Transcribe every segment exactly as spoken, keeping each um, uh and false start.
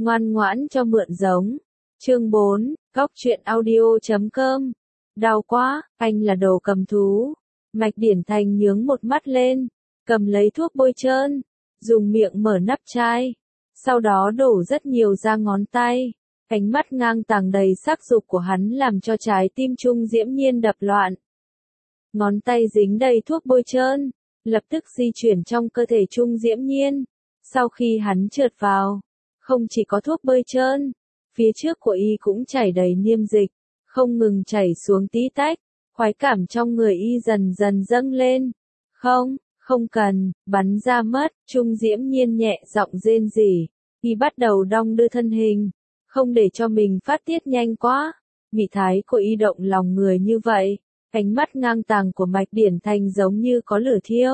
Ngoan ngoãn cho mượn giống. Chương bốn, Góc truyện audio chấm com. Đau quá, anh là đồ cầm thú. Mạch Điển Thành nhướng một mắt lên, cầm lấy thuốc bôi trơn, dùng miệng mở nắp chai, sau đó đổ rất nhiều ra ngón tay. Ánh mắt ngang tàng đầy sắc dục của hắn làm cho trái tim Trung Diễm Nhiên đập loạn. Ngón tay dính đầy thuốc bôi trơn, lập tức di chuyển trong cơ thể Trung Diễm Nhiên. Sau khi hắn trượt vào, không chỉ có thuốc bôi trơn, phía trước của y cũng chảy đầy niêm dịch, không ngừng chảy xuống tí tách, khoái cảm trong người y dần dần dâng lên. Không, không cần, bắn ra mất, Trung Diễm Nhiên nhẹ giọng rên rỉ, y bắt đầu đong đưa thân hình, không để cho mình phát tiết nhanh quá. Mị thái của y động lòng người như vậy, ánh mắt ngang tàng của Mạch Điển Thành giống như có lửa thiêu.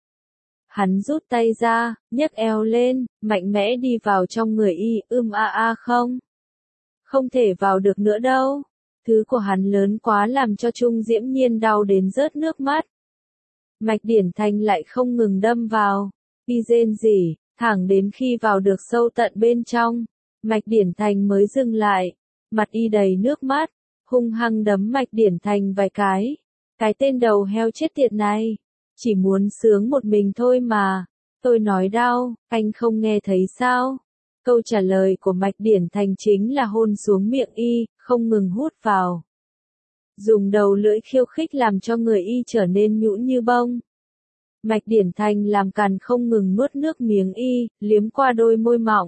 Hắn rút tay ra, nhấc eo lên, mạnh mẽ đi vào trong người y, ưm a a không. Không thể vào được nữa đâu. Thứ của hắn lớn quá làm cho Trung Diễm Nhiên đau đến rớt nước mắt. Mạch Điển Thành lại không ngừng đâm vào, y rên rỉ, thẳng đến khi vào được sâu tận bên trong, Mạch Điển Thành mới dừng lại, mặt y đầy nước mắt, hung hăng đấm Mạch Điển Thành vài cái. Cái tên đầu heo chết tiệt này, chỉ muốn sướng một mình thôi mà, tôi nói đau, anh không nghe thấy sao? Câu trả lời của Mạch Điển Thành chính là hôn xuống miệng y, không ngừng hút vào. Dùng đầu lưỡi khiêu khích làm cho người y trở nên nhũn như bông. Mạch Điển Thành làm càn không ngừng nuốt nước miếng y, liếm qua đôi môi mọng.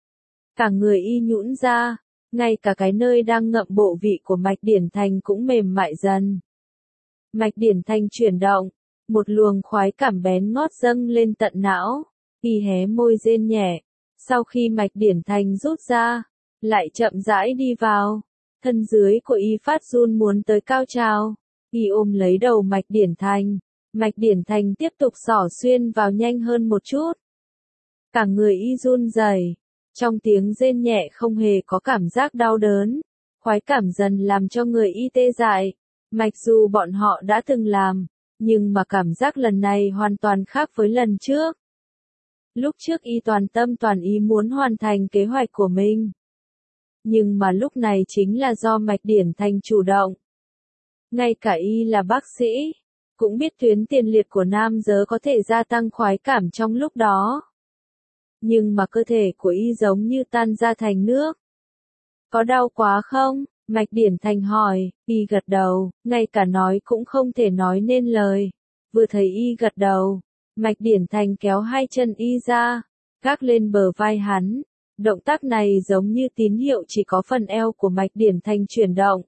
Cả người y nhũn ra, ngay cả cái nơi đang ngậm bộ vị của Mạch Điển Thành cũng mềm mại dần. Mạch Điển Thành chuyển động, một luồng khoái cảm bén ngót dâng lên tận não, y hé môi rên nhẹ. Sau khi Mạch Điển Thành rút ra, lại chậm rãi đi vào, thân dưới của y phát run muốn tới cao trào, y ôm lấy đầu Mạch Điển Thành, Mạch Điển Thành tiếp tục xỏ xuyên vào nhanh hơn một chút. Cả người y run rẩy, trong tiếng rên nhẹ không hề có cảm giác đau đớn, khoái cảm dần làm cho người y tê dại. Mặc dù bọn họ đã từng làm, nhưng mà cảm giác lần này hoàn toàn khác với lần trước. Lúc trước y toàn tâm toàn ý muốn hoàn thành kế hoạch của mình. Nhưng mà lúc này chính là do Mạch Điển Thành chủ động. Ngay cả y là bác sĩ, cũng biết tuyến tiền liệt của nam giới có thể gia tăng khoái cảm trong lúc đó. Nhưng mà cơ thể của y giống như tan ra thành nước. Có đau quá không? Mạch Điển Thành hỏi, y gật đầu, ngay cả nói cũng không thể nói nên lời. Vừa thấy y gật đầu, Mạch Điển Thành kéo hai chân y ra, gác lên bờ vai hắn. Động tác này giống như tín hiệu chỉ có phần eo của Mạch Điển Thành chuyển động.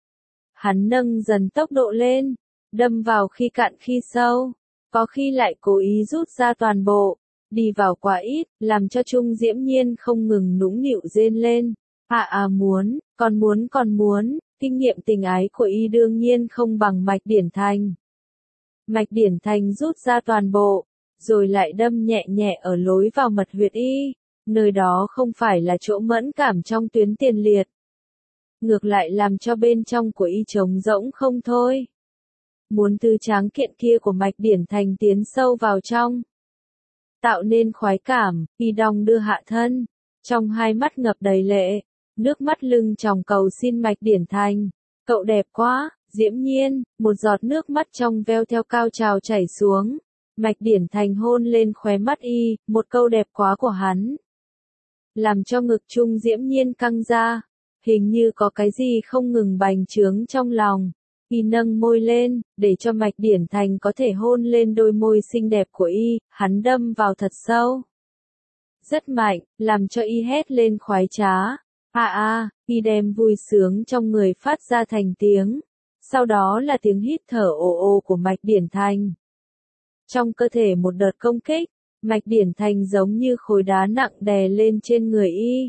Hắn nâng dần tốc độ lên, đâm vào khi cạn khi sâu, có khi lại cố ý rút ra toàn bộ, đi vào quá ít, làm cho Trung Diễm Nhiên không ngừng nũng nịu rên lên. À à muốn, còn muốn còn muốn, kinh nghiệm tình ái của y đương nhiên không bằng Mạch Điển Thành. Mạch Điển Thành rút ra toàn bộ, rồi lại đâm nhẹ nhẹ ở lối vào mật huyệt y, nơi đó không phải là chỗ mẫn cảm trong tuyến tiền liệt. Ngược lại làm cho bên trong của y trống rỗng không thôi. Muốn từ tráng kiện kia của Mạch Điển Thành tiến sâu vào trong, tạo nên khoái cảm, y đong đưa hạ thân, trong hai mắt ngập đầy lệ, nước mắt lưng tròng cầu xin Mạch Điển Thành. Cậu đẹp quá, Diễm Nhiên, một giọt nước mắt trong veo theo cao trào chảy xuống. Mạch Điển Thành hôn lên khóe mắt y, một câu đẹp quá của hắn. Làm cho ngực Trung Diễm Nhiên căng ra, hình như có cái gì không ngừng bành trướng trong lòng. Y nâng môi lên, để cho Mạch Điển Thành có thể hôn lên đôi môi xinh đẹp của y, hắn đâm vào thật sâu. Rất mạnh, làm cho y hét lên khoái trá. À à, y đem vui sướng trong người phát ra thành tiếng. Sau đó là tiếng hít thở ồ ồ của Mạch Điển Thành. Trong cơ thể một đợt công kích, Mạch Điển Thành giống như khối đá nặng đè lên trên người y.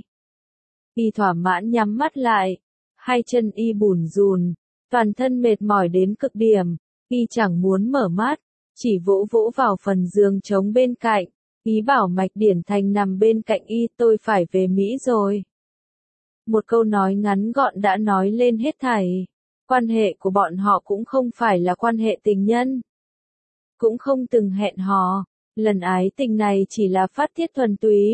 Y thỏa mãn nhắm mắt lại, hai chân y bủn rùn, toàn thân mệt mỏi đến cực điểm, y chẳng muốn mở mắt, chỉ vỗ vỗ vào phần giường trống bên cạnh, ý bảo Mạch Điển Thành nằm bên cạnh y, tôi phải về Mỹ rồi. Một câu nói ngắn gọn đã nói lên hết thảy. Quan hệ của bọn họ cũng không phải là quan hệ tình nhân. Cũng không từng hẹn hò. Lần ái tình này chỉ là phát tiết thuần túy.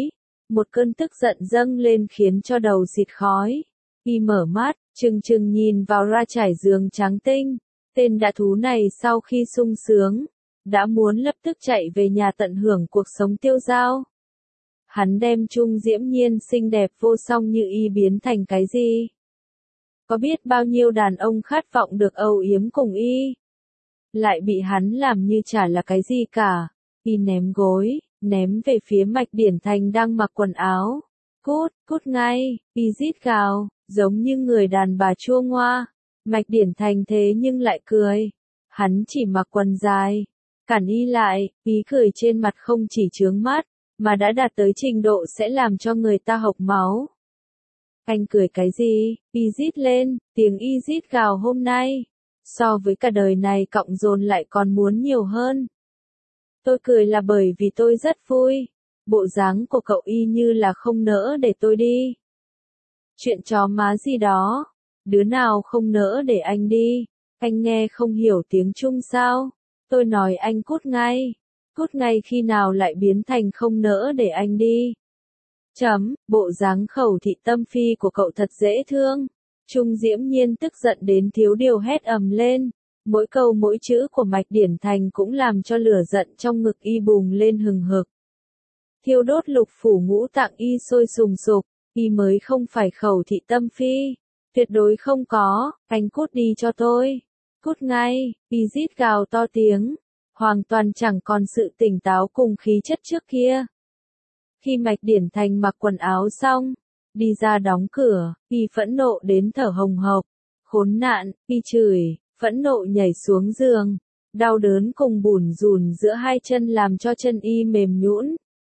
Một cơn tức giận dâng lên khiến cho đầu xịt khói. Y mở mắt, trừng trừng nhìn vào ra trải giường trắng tinh. Tên đã thú này sau khi sung sướng, đã muốn lập tức chạy về nhà tận hưởng cuộc sống tiêu dao. Hắn đem Trung Diễm Nhiên xinh đẹp vô song như y biến thành cái gì? Có biết bao nhiêu đàn ông khát vọng được âu yếm cùng y? Lại bị hắn làm như chả là cái gì cả. Y ném gối, ném về phía Mạch Điển Thành đang mặc quần áo. Cút, cút ngay, y rít gào, giống như người đàn bà chua ngoa. Mạch Điển Thành thế nhưng lại cười. Hắn chỉ mặc quần dài, cản y lại, ý cười trên mặt không chỉ chướng mắt, mà đã đạt tới trình độ sẽ làm cho người ta hộc máu. Anh cười cái gì? Y rít lên, tiếng y rít gào hôm nay, so với cả đời này cộng dồn lại còn muốn nhiều hơn. Tôi cười là bởi vì tôi rất vui. Bộ dáng của cậu y như là không nỡ để tôi đi. Chuyện chó má gì đó. Đứa nào không nỡ để anh đi? Anh nghe không hiểu tiếng Trung sao? Tôi nói anh cút ngay. Cút ngay khi nào lại biến thành không nỡ để anh đi? Chấm, bộ dáng khẩu thị tâm phi của cậu thật dễ thương. Trung Diễm Nhiên tức giận đến thiếu điều hét ầm lên. Mỗi câu mỗi chữ của Mạch Điển Thành cũng làm cho lửa giận trong ngực y bùng lên hừng hực. Thiêu đốt lục phủ ngũ tạng y sôi sùng sục, y mới không phải khẩu thị tâm phi. Tuyệt đối không có, anh cút đi cho tôi. Cút ngay, y rít gào to tiếng, hoàn toàn chẳng còn sự tỉnh táo cùng khí chất trước kia. Khi Mạch Điển Thành mặc quần áo xong, đi ra đóng cửa, y phẫn nộ đến thở hồng hộc. Khốn nạn, y chửi, phẫn nộ nhảy xuống giường. Đau đớn cùng bủn rủn giữa hai chân làm cho chân y mềm nhũn.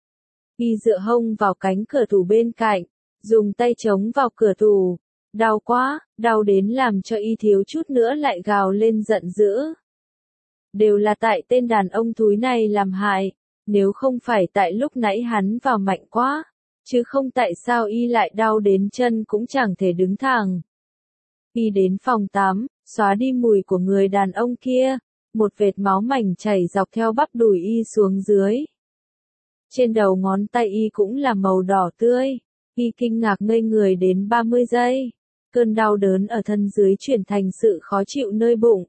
Y dựa hông vào cánh cửa tủ bên cạnh, dùng tay chống vào cửa tủ. Đau quá, đau đến làm cho y thiếu chút nữa lại gào lên giận dữ. Đều là tại tên đàn ông thúi này làm hại, nếu không phải tại lúc nãy hắn vào mạnh quá, chứ không tại sao y lại đau đến chân cũng chẳng thể đứng thẳng. Y đến phòng tắm, xóa đi mùi của người đàn ông kia, một vệt máu mảnh chảy dọc theo bắp đùi y xuống dưới. Trên đầu ngón tay y cũng là màu đỏ tươi, y kinh ngạc ngây người đến ba mươi giây. Cơn đau đớn ở thân dưới chuyển thành sự khó chịu nơi bụng.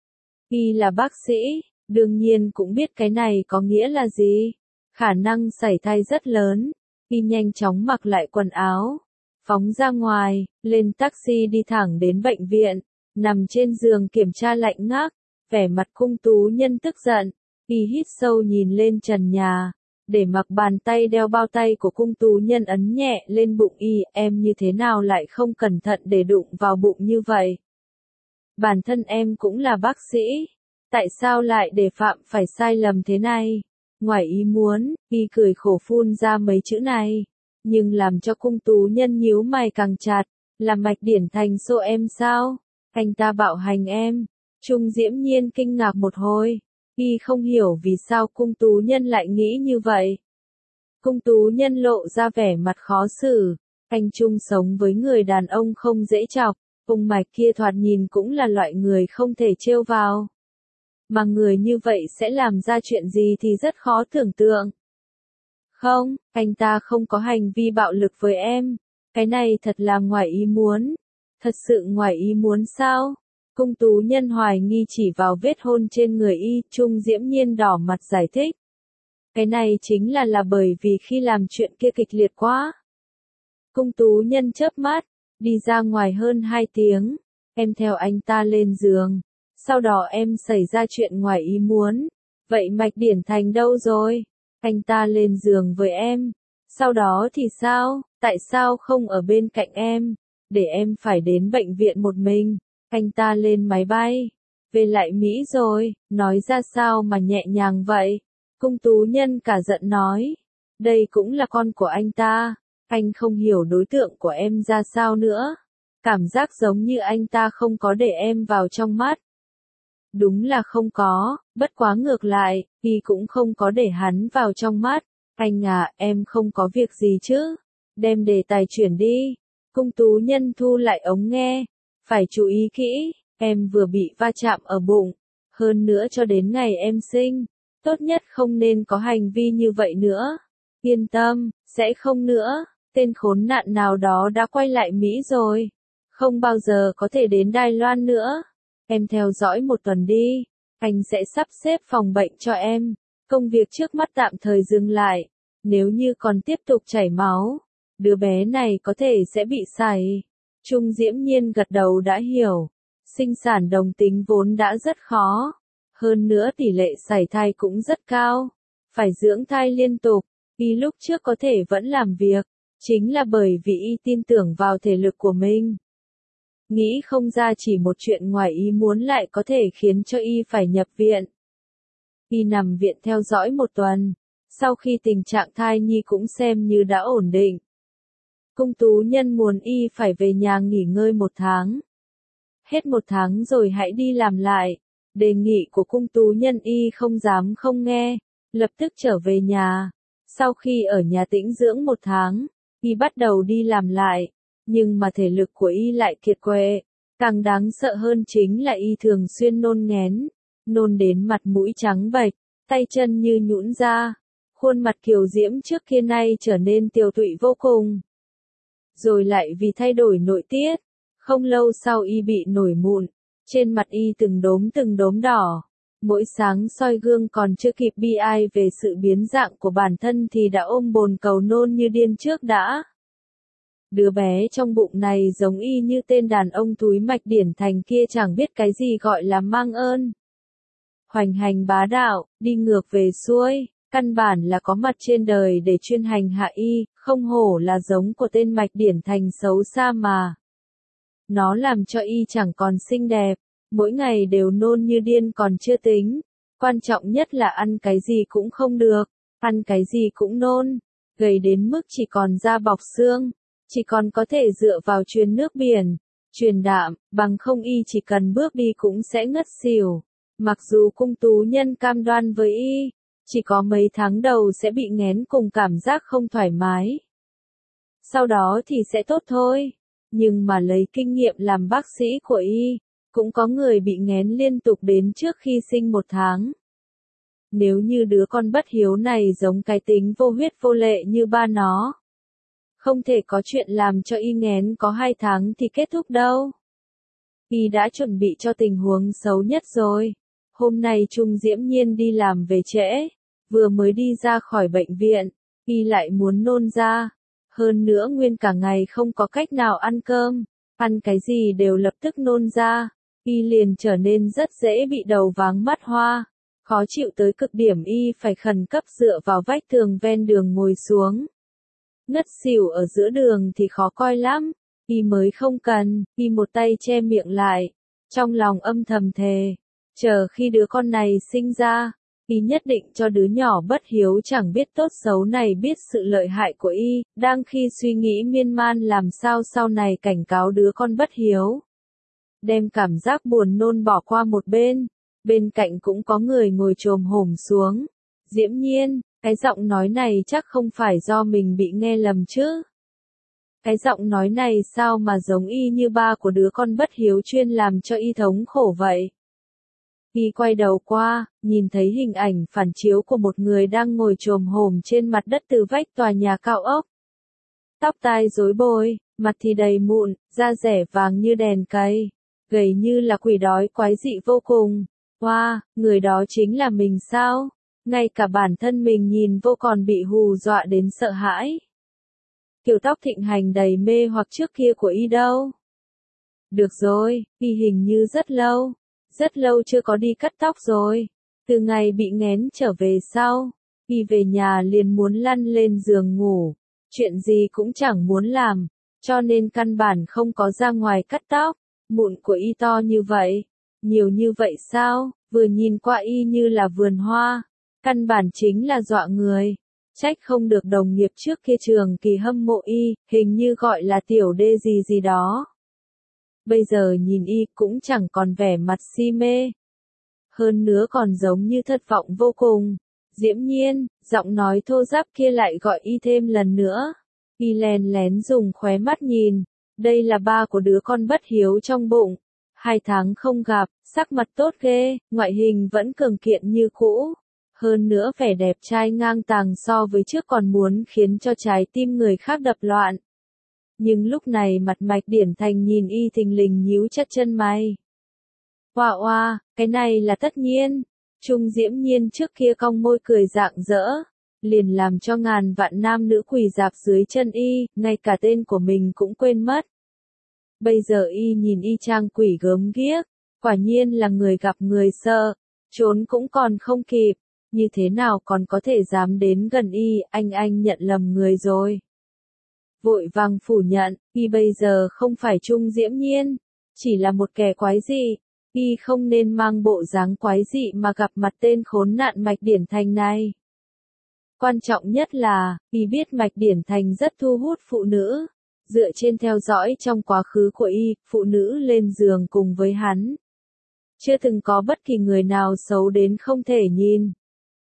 Y là bác sĩ, đương nhiên cũng biết cái này có nghĩa là gì. Khả năng sảy thai rất lớn. Y nhanh chóng mặc lại quần áo, phóng ra ngoài, lên taxi đi thẳng đến bệnh viện, nằm trên giường kiểm tra lạnh ngác, vẻ mặt Cung Tú Nhân tức giận. Y hít sâu nhìn lên trần nhà, để mặc bàn tay đeo bao tay của Cung Tú Nhân ấn nhẹ lên bụng y. Em như thế nào lại không cẩn thận để đụng vào bụng như vậy? Bản thân em cũng là bác sĩ, tại sao lại để phạm phải sai lầm thế này? Ngoài ý muốn, y cười khổ phun ra mấy chữ này, nhưng làm cho Cung Tú Nhân nhíu mày càng chặt. Là Mạch Điển Thành xô em sao? Anh ta bạo hành em. Trung Diễm Nhiên kinh ngạc một hồi. Y không hiểu vì sao Cung Tú Nhân lại nghĩ như vậy. Cung Tú Nhân lộ ra vẻ mặt khó xử. Anh chung sống với người đàn ông không dễ chọc. Ông Mạch kia thoạt nhìn cũng là loại người không thể trêu vào. Mà người như vậy sẽ làm ra chuyện gì thì rất khó tưởng tượng. Không, anh ta không có hành vi bạo lực với em. Cái này thật là ngoài ý muốn. Thật sự ngoài ý muốn sao? Cung Tú Nhân hoài nghi chỉ vào vết hôn trên người y. Trung Diễm Nhiên đỏ mặt giải thích. Cái này chính là là bởi vì khi làm chuyện kia kịch liệt quá. Cung Tú Nhân chớp mắt, đi ra ngoài hơn hai tiếng. Em theo anh ta lên giường. Sau đó em xảy ra chuyện ngoài ý muốn. Vậy Mạch Điển Thành đâu rồi? Anh ta lên giường với em. Sau đó thì sao? Tại sao không ở bên cạnh em? Để em phải đến bệnh viện một mình. Anh ta lên máy bay. Về lại Mỹ rồi. Nói ra sao mà nhẹ nhàng vậy? Cung Tú Nhân cả giận nói. Đây cũng là con của anh ta. Anh không hiểu đối tượng của em ra sao nữa. Cảm giác giống như anh ta không có để em vào trong mắt. Đúng là không có, bất quá ngược lại, y cũng không có để hắn vào trong mắt. Anh à, em không có việc gì chứ? Đem đề tài chuyển đi. Cung Tú Nhân thu lại ống nghe. Phải chú ý kỹ, em vừa bị va chạm ở bụng. Hơn nữa cho đến ngày em sinh, tốt nhất không nên có hành vi như vậy nữa. Yên tâm, sẽ không nữa, tên khốn nạn nào đó đã quay lại Mỹ rồi. Không bao giờ có thể đến Đài Loan nữa. Em theo dõi một tuần đi, anh sẽ sắp xếp phòng bệnh cho em. Công việc trước mắt tạm thời dừng lại. Nếu như còn tiếp tục chảy máu, đứa bé này có thể sẽ bị sảy. Trung Diễm Nhiên gật đầu đã hiểu. Sinh sản đồng tính vốn đã rất khó. Hơn nữa tỷ lệ sảy thai cũng rất cao. Phải dưỡng thai liên tục. Y lúc trước có thể vẫn làm việc. Chính là bởi vì Y tin tưởng vào thể lực của mình. Nghĩ không ra chỉ một chuyện ngoài ý muốn lại có thể khiến cho Y phải nhập viện. Y nằm viện theo dõi một tuần. Sau khi tình trạng thai nhi cũng xem như đã ổn định. Cung tú nhân muốn Y phải về nhà nghỉ ngơi một tháng. Hết một tháng rồi hãy đi làm lại. Đề nghị của cung tú nhân Y không dám không nghe. Lập tức trở về nhà. Sau khi ở nhà tĩnh dưỡng một tháng, Y bắt đầu đi làm lại. Nhưng mà thể lực của Y lại kiệt quệ. Càng đáng sợ hơn chính là Y thường xuyên nôn nghén. Nôn đến mặt mũi trắng bệch, tay chân như nhũn ra. Khuôn mặt kiều diễm trước kia nay trở nên tiều tụy vô cùng. Rồi lại vì thay đổi nội tiết. Không lâu sau Y bị nổi mụn. Trên mặt Y từng đốm từng đốm đỏ. Mỗi sáng soi gương còn chưa kịp bi ai về sự biến dạng của bản thân thì đã ôm bồn cầu nôn như điên trước đã. Đứa bé trong bụng này giống Y như tên đàn ông túi mạch điển thành kia chẳng biết cái gì gọi là mang ơn. Hoành hành bá đạo, đi ngược về xuôi, căn bản là có mặt trên đời để chuyên hành hạ Y, không hổ là giống của tên mạch điển thành xấu xa mà. Nó làm cho Y chẳng còn xinh đẹp, mỗi ngày đều nôn như điên còn chưa tính. Quan trọng nhất là ăn cái gì cũng không được, ăn cái gì cũng nôn, gầy đến mức chỉ còn da bọc xương, chỉ còn có thể dựa vào truyền nước biển, truyền đạm, bằng không Y chỉ cần bước đi cũng sẽ ngất xỉu. Mặc dù cung tú nhân cam đoan với Y, chỉ có mấy tháng đầu sẽ bị nghén cùng cảm giác không thoải mái. Sau đó thì sẽ tốt thôi. Nhưng mà lấy kinh nghiệm làm bác sĩ của Y, cũng có người bị nghén liên tục đến trước khi sinh một tháng. Nếu như đứa con bất hiếu này giống cái tính vô huyết vô lệ như ba nó, không thể có chuyện làm cho Y nghén có hai tháng thì kết thúc đâu. Y đã chuẩn bị cho tình huống xấu nhất rồi. Hôm nay Trung Diễm Nhiên đi làm về trễ, vừa mới đi ra khỏi bệnh viện, Y lại muốn nôn ra. Hơn nữa nguyên cả ngày không có cách nào ăn cơm, ăn cái gì đều lập tức nôn ra. Y liền trở nên rất dễ bị đầu váng mắt hoa, khó chịu tới cực điểm. Y phải khẩn cấp dựa vào vách tường ven đường ngồi xuống. Ngất xỉu ở giữa đường thì khó coi lắm, Y mới không cần. Y một tay che miệng lại, trong lòng âm thầm thề, chờ khi đứa con này sinh ra, Y nhất định cho đứa nhỏ bất hiếu chẳng biết tốt xấu này biết sự lợi hại của Y. Đang khi suy nghĩ miên man làm sao sau này cảnh cáo đứa con bất hiếu, đem cảm giác buồn nôn bỏ qua một bên. Bên cạnh cũng có người ngồi chồm hổm xuống. Diễm Nhiên, cái giọng nói này chắc không phải do mình bị nghe lầm chứ? Cái giọng nói này sao mà giống Y như ba của đứa con bất hiếu chuyên làm cho Y thống khổ vậy? Y quay đầu qua, nhìn thấy hình ảnh phản chiếu của một người đang ngồi chồm hổm trên mặt đất từ vách tòa nhà cao ốc. Tóc tai rối bời, mặt thì đầy mụn, da rẻ vàng như đèn cầy, gầy như là quỷ đói quái dị vô cùng. Wow, người đó chính là mình sao? Ngay cả bản thân mình nhìn vô còn bị hù dọa đến sợ hãi. Kiểu tóc thịnh hành đầy mê hoặc trước kia của Y đâu? Được rồi, Y hình như rất lâu, rất lâu chưa có đi cắt tóc rồi. Từ ngày bị nghén trở về sau, Y về nhà liền muốn lăn lên giường ngủ, chuyện gì cũng chẳng muốn làm, cho nên căn bản không có ra ngoài cắt tóc. Mụn của Y to như vậy, nhiều như vậy sao? Vừa nhìn qua Y như là vườn hoa, căn bản chính là dọa người. Trách không được đồng nghiệp trước kia trường kỳ hâm mộ Y, hình như gọi là tiểu đê gì gì đó. Bây giờ nhìn Y cũng chẳng còn vẻ mặt si mê. Hơn nữa còn giống như thất vọng vô cùng. Diễm Nhiên, giọng nói thô ráp kia lại gọi Y thêm lần nữa. Y lén lén dùng khóe mắt nhìn. Đây là ba của đứa con bất hiếu trong bụng. Hai tháng không gặp, sắc mặt tốt ghê, ngoại hình vẫn cường kiện như cũ. Hơn nữa vẻ đẹp trai ngang tàng so với trước còn muốn khiến cho trái tim người khác đập loạn. Nhưng lúc này mặt Mạch Điển Thành nhìn y thình lình nhíu chặt chân mày. Oa oa, cái này là tất nhiên. Trung Diễm Nhiên trước kia cong môi cười rạng rỡ, liền làm cho ngàn vạn nam nữ quỳ rạp dưới chân y, ngay cả tên của mình cũng quên mất. Bây giờ y nhìn y chang quỷ gớm ghiếc, quả nhiên là người gặp người sợ, trốn cũng còn không kịp, như thế nào còn có thể dám đến gần y, anh anh nhận lầm người rồi. Vội vàng phủ nhận, y bây giờ không phải Trung Diễm Nhiên, chỉ là một kẻ quái dị, y không nên mang bộ dáng quái dị mà gặp mặt tên khốn nạn Mạch Điển Thành này. Quan trọng nhất là, y biết Mạch Điển Thành rất thu hút phụ nữ, dựa trên theo dõi trong quá khứ của y, phụ nữ lên giường cùng với hắn. Chưa từng có bất kỳ người nào xấu đến không thể nhìn.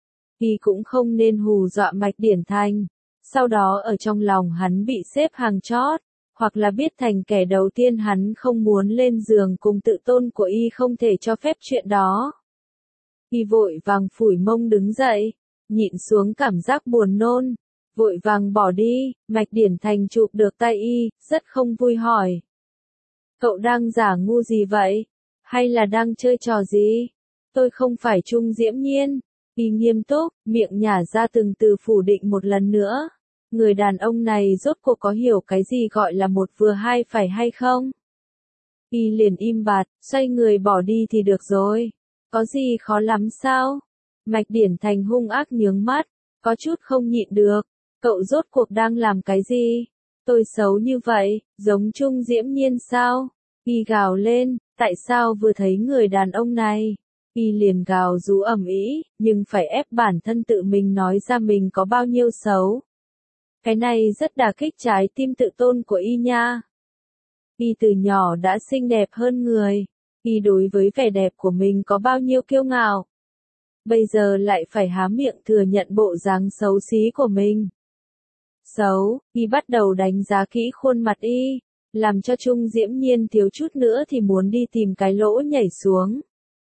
Y cũng không nên hù dọa Mạch Điển Thành, sau đó ở trong lòng hắn bị xếp hàng chót, hoặc là biết thành kẻ đầu tiên hắn không muốn lên giường cùng tự tôn của y không thể cho phép chuyện đó. Y vội vàng phủi mông đứng dậy, nhịn xuống cảm giác buồn nôn, vội vàng bỏ đi, Mạch Điển Thành chụp được tay y, rất không vui hỏi. Cậu đang giả ngu gì vậy? Hay là đang chơi trò gì? Tôi không phải Trung Diễm Nhiên. Y nghiêm túc, miệng nhả ra từng từ phủ định một lần nữa. Người đàn ông này rốt cuộc có hiểu cái gì gọi là một vừa hai phải hay không? Y liền im bặt, xoay người bỏ đi thì được rồi. Có gì khó lắm sao? Mạch Điển Thành hung ác nhướng mắt, có chút không nhịn được. Cậu rốt cuộc đang làm cái gì? Tôi xấu như vậy, giống Trung Diễm Nhiên sao? Y gào lên, tại sao vừa thấy người đàn ông này? Y liền gào rú ầm ĩ, nhưng phải ép bản thân tự mình nói ra mình có bao nhiêu xấu. Cái này rất đả kích trái tim tự tôn của y nha. Y từ nhỏ đã xinh đẹp hơn người. Y đối với vẻ đẹp của mình có bao nhiêu kiêu ngạo. Bây giờ lại phải há miệng thừa nhận bộ dáng xấu xí của mình. Xấu, y bắt đầu đánh giá kỹ khuôn mặt y, làm cho Trung Diễm Nhiên thiếu chút nữa thì muốn đi tìm cái lỗ nhảy xuống.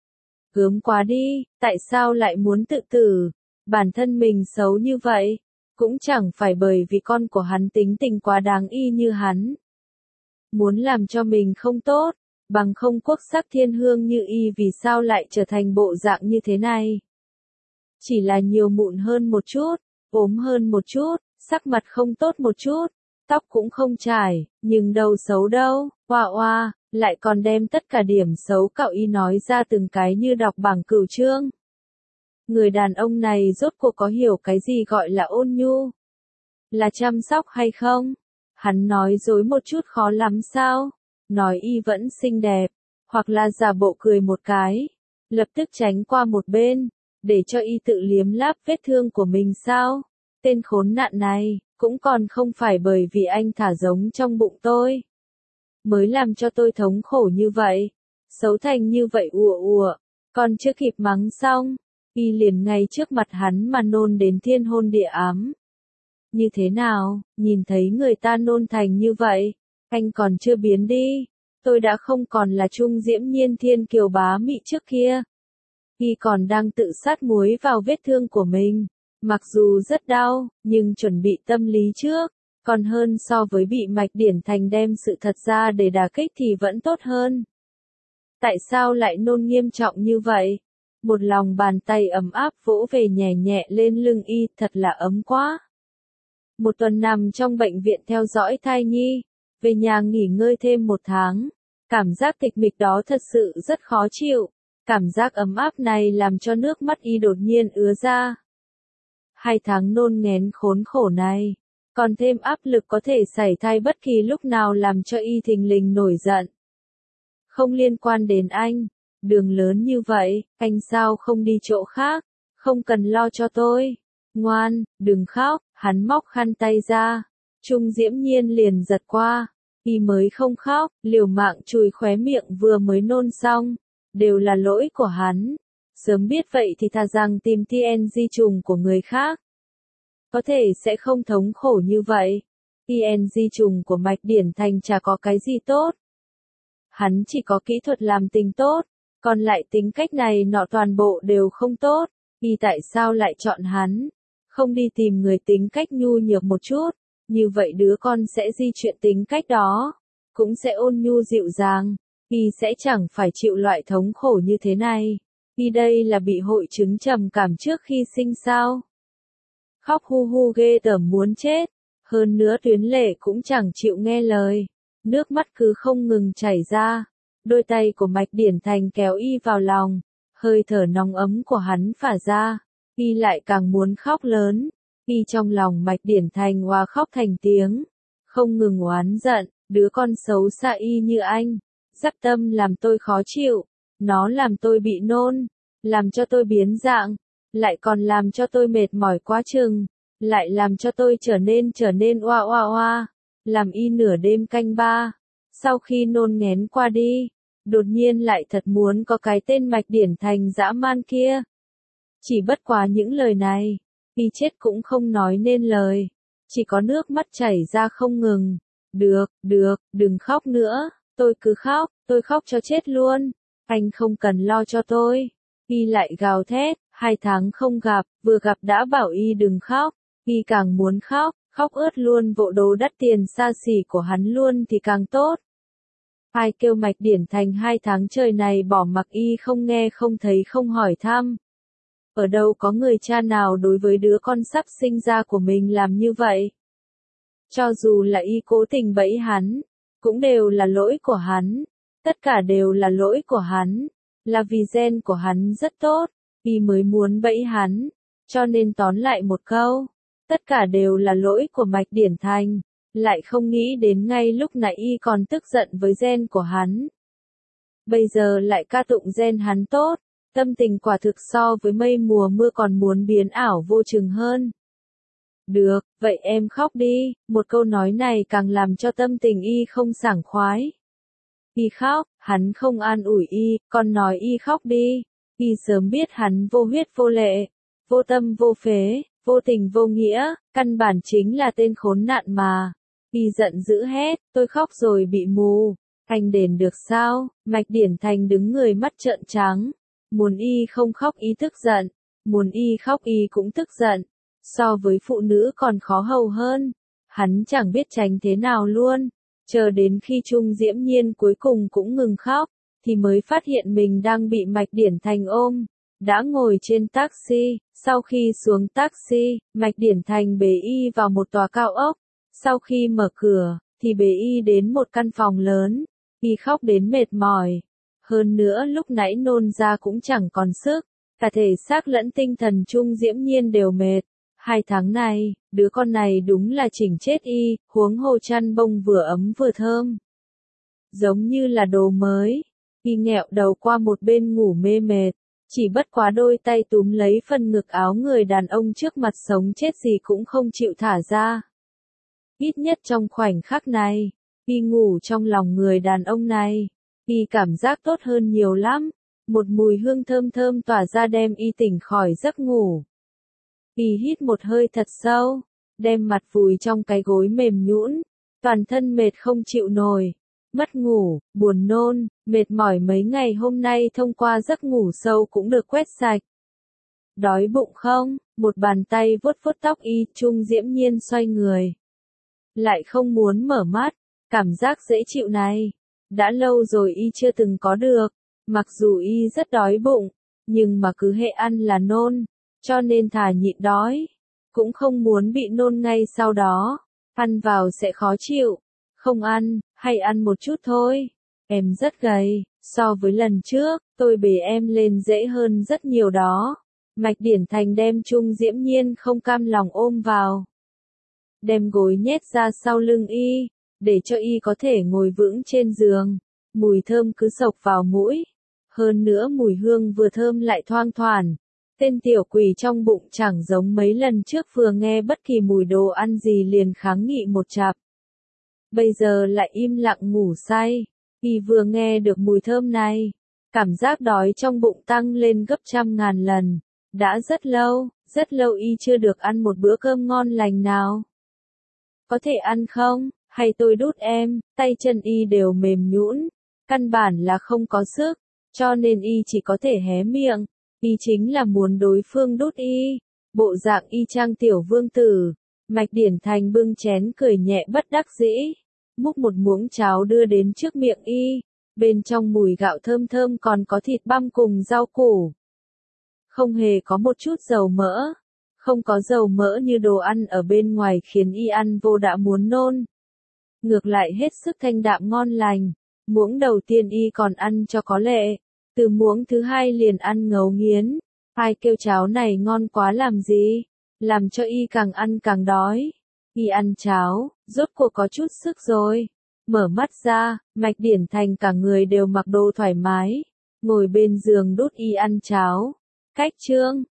Gớm quá đi, tại sao lại muốn tự tử? Bản thân mình xấu như vậy, cũng chẳng phải bởi vì con của hắn tính tình quá đáng y như hắn. Muốn làm cho mình không tốt, bằng không quốc sắc thiên hương như y vì sao lại trở thành bộ dạng như thế này? Chỉ là nhiều mụn hơn một chút, ốm hơn một chút, sắc mặt không tốt một chút, tóc cũng không trải, nhưng đâu xấu đâu, oa oa, lại còn đem tất cả điểm xấu cậu y nói ra từng cái như đọc bảng cửu chương. Người đàn ông này rốt cuộc có hiểu cái gì gọi là ôn nhu? Là chăm sóc hay không? Hắn nói dối một chút khó lắm sao? Nói y vẫn xinh đẹp, hoặc là giả bộ cười một cái, lập tức tránh qua một bên, để cho y tự liếm láp vết thương của mình sao? Tên khốn nạn này, cũng còn không phải bởi vì anh thả giống trong bụng tôi, mới làm cho tôi thống khổ như vậy, xấu thành như vậy ùa ùa, còn chưa kịp mắng xong, y liền ngay trước mặt hắn mà nôn đến thiên hôn địa ám. Như thế nào, nhìn thấy người ta nôn thành như vậy, anh còn chưa biến đi, tôi đã không còn là Trung Diễm Nhiên thiên kiều bá mị trước kia. Y còn đang tự sát muối vào vết thương của mình, mặc dù rất đau, nhưng chuẩn bị tâm lý trước, còn hơn so với bị Mạch Điển Thành đem sự thật ra để đả kích thì vẫn tốt hơn. Tại sao lại nôn nghiêm trọng như vậy? Một lòng bàn tay ấm áp vỗ về nhẹ nhẹ lên lưng y, thật là ấm quá. Một tuần nằm trong bệnh viện theo dõi thai nhi, về nhà nghỉ ngơi thêm một tháng. Cảm giác tịch mịch đó thật sự rất khó chịu. Cảm giác ấm áp này làm cho nước mắt y đột nhiên ứa ra. Hai tháng nôn nghén khốn khổ này, còn thêm áp lực có thể xảy thai bất kỳ lúc nào làm cho y thình lình nổi giận. Không liên quan đến anh, đường lớn như vậy, anh sao không đi chỗ khác, không cần lo cho tôi. Ngoan, đừng khóc, hắn móc khăn tay ra. Trung Diễm Nhiên liền giật qua, y mới không khóc, liều mạng chùi khóe miệng vừa mới nôn xong, đều là lỗi của hắn. Sớm biết vậy thì thà rằng tìm tê en giê trùng của người khác. Có thể sẽ không thống khổ như vậy. tê en giê trùng của Mạch Điển Thành chả có cái gì tốt. Hắn chỉ có kỹ thuật làm tình tốt, còn lại tính cách này nọ toàn bộ đều không tốt. Y tại sao lại chọn hắn? Không đi tìm người tính cách nhu nhược một chút, như vậy đứa con sẽ di chuyển tính cách đó, cũng sẽ ôn nhu dịu dàng, Y sẽ chẳng phải chịu loại thống khổ như thế này. Y đây là bị hội chứng trầm cảm trước khi sinh sao? Khóc hu hu ghê tởm muốn chết, hơn nữa Tuyến Lệ cũng chẳng chịu nghe lời, nước mắt cứ không ngừng chảy ra, đôi tay của Mạch Điển Thành kéo Y vào lòng, hơi thở nóng ấm của hắn phả ra, Y lại càng muốn khóc lớn, Y trong lòng Mạch Điển Thành hòa khóc thành tiếng, không ngừng oán giận, đứa con xấu xa y như anh, dắt tâm làm tôi khó chịu, nó làm tôi bị nôn, làm cho tôi biến dạng, lại còn làm cho tôi mệt mỏi quá chừng, lại làm cho tôi trở nên trở nên oa oa oa, làm y nửa đêm canh ba, sau khi nôn nghén qua đi, đột nhiên lại thật muốn có cái tên Mạch Điển Thành dã man kia. Chỉ bất quá những lời này, y chết cũng không nói nên lời, chỉ có nước mắt chảy ra không ngừng. Được, được, đừng khóc nữa, tôi cứ khóc, tôi khóc cho chết luôn, anh không cần lo cho tôi. Y lại gào thét, hai tháng không gặp, vừa gặp đã bảo Y đừng khóc, Y càng muốn khóc, khóc ướt luôn bộ đồ đắt tiền xa xỉ của hắn luôn thì càng tốt. Ai kêu Mạch Điển Thành hai tháng trời này bỏ mặc Y không nghe không thấy không hỏi thăm. Ở đâu có người cha nào đối với đứa con sắp sinh ra của mình làm như vậy? Cho dù là Y cố tình bẫy hắn, cũng đều là lỗi của hắn, tất cả đều là lỗi của hắn, là vì gen của hắn rất tốt, Y mới muốn bẫy hắn, cho nên tóm lại một câu, tất cả đều là lỗi của Mạch Điển Thành, lại không nghĩ đến ngay lúc nãy Y còn tức giận với gen của hắn. Bây giờ lại ca tụng gen hắn tốt, tâm tình quả thực so với mây mùa mưa còn muốn biến ảo vô chừng hơn. Được, vậy em khóc đi, một câu nói này càng làm cho tâm tình Y không sảng khoái. Y khóc, hắn không an ủi Y, còn nói Y khóc đi, Y sớm biết hắn vô huyết vô lệ, vô tâm vô phế, vô tình vô nghĩa, căn bản chính là tên khốn nạn mà. Y giận dữ hét, tôi khóc rồi bị mù, anh đền được sao? Mạch Điển Thành đứng người mắt trợn trắng, muốn Y không khóc Y tức giận, muốn Y khóc Y cũng tức giận. So với phụ nữ còn khó hầu hơn, hắn chẳng biết tránh thế nào luôn, chờ đến khi Trung Diễm Nhiên cuối cùng cũng ngừng khóc, thì mới phát hiện mình đang bị Mạch Điển Thành ôm, đã ngồi trên taxi, sau khi xuống taxi, Mạch Điển Thành bế Y vào một tòa cao ốc, sau khi mở cửa, thì bế Y đến một căn phòng lớn, Y khóc đến mệt mỏi, hơn nữa lúc nãy nôn ra cũng chẳng còn sức, cả thể xác lẫn tinh thần Trung Diễm Nhiên đều mệt. Hai tháng này, đứa con này đúng là chỉnh chết Y, huống hồ chăn bông vừa ấm vừa thơm. Giống như là đồ mới, Y nghẹo đầu qua một bên ngủ mê mệt, chỉ bất quá đôi tay túm lấy phần ngực áo người đàn ông trước mặt sống chết gì cũng không chịu thả ra. Ít nhất trong khoảnh khắc này, Y ngủ trong lòng người đàn ông này, Y cảm giác tốt hơn nhiều lắm, một mùi hương thơm thơm tỏa ra đem Y tỉnh khỏi giấc ngủ. Y hít một hơi thật sâu, đem mặt vùi trong cái gối mềm nhũn, toàn thân mệt không chịu nổi, mất ngủ, buồn nôn, mệt mỏi mấy ngày hôm nay thông qua giấc ngủ sâu cũng được quét sạch. Đói bụng không? Một bàn tay vuốt vuốt tóc Y, Trung Diễm Nhiên xoay người. Lại không muốn mở mắt, cảm giác dễ chịu này, đã lâu rồi Y chưa từng có được, mặc dù Y rất đói bụng, nhưng mà cứ hệ ăn là nôn. Cho nên thà nhịn đói, cũng không muốn bị nôn ngay sau đó, ăn vào sẽ khó chịu, không ăn, hay ăn một chút thôi, em rất gầy, so với lần trước, tôi bế em lên dễ hơn rất nhiều đó. Mạch Điển Thành đem Trung Diễm Nhiên không cam lòng ôm vào, đem gối nhét ra sau lưng Y, để cho Y có thể ngồi vững trên giường, mùi thơm cứ xộc vào mũi, hơn nữa mùi hương vừa thơm lại thoang thoảng. Tên tiểu quỷ trong bụng chẳng giống mấy lần trước vừa nghe bất kỳ mùi đồ ăn gì liền kháng nghị một chặp. Bây giờ lại im lặng ngủ say, Y vừa nghe được mùi thơm này, cảm giác đói trong bụng tăng lên gấp trăm ngàn lần. Đã rất lâu, rất lâu Y chưa được ăn một bữa cơm ngon lành nào. Có thể ăn không? Hay tôi đút em? Tay chân Y đều mềm nhũn, căn bản là không có sức, cho nên Y chỉ có thể hé miệng. Y chính là muốn đối phương đút y, bộ dạng y chang tiểu vương tử. Mạch Điển Thành bưng chén cười nhẹ bất đắc dĩ, múc một muỗng cháo đưa đến trước miệng y, bên trong mùi gạo thơm thơm còn có thịt băm cùng rau củ. Không hề có một chút dầu mỡ, không có dầu mỡ như đồ ăn ở bên ngoài khiến y ăn vô đã muốn nôn. Ngược lại hết sức thanh đạm ngon lành, muỗng đầu tiên y còn ăn cho có lệ, từ muỗng thứ hai liền ăn ngấu nghiến. Ai kêu cháo này ngon quá làm gì, làm cho y càng ăn càng đói. Y ăn cháo, rốt cuộc có chút sức rồi. Mở mắt ra, Mạch Điển Thành cả người đều mặc đồ thoải mái, ngồi bên giường đút y ăn cháo. Cách chương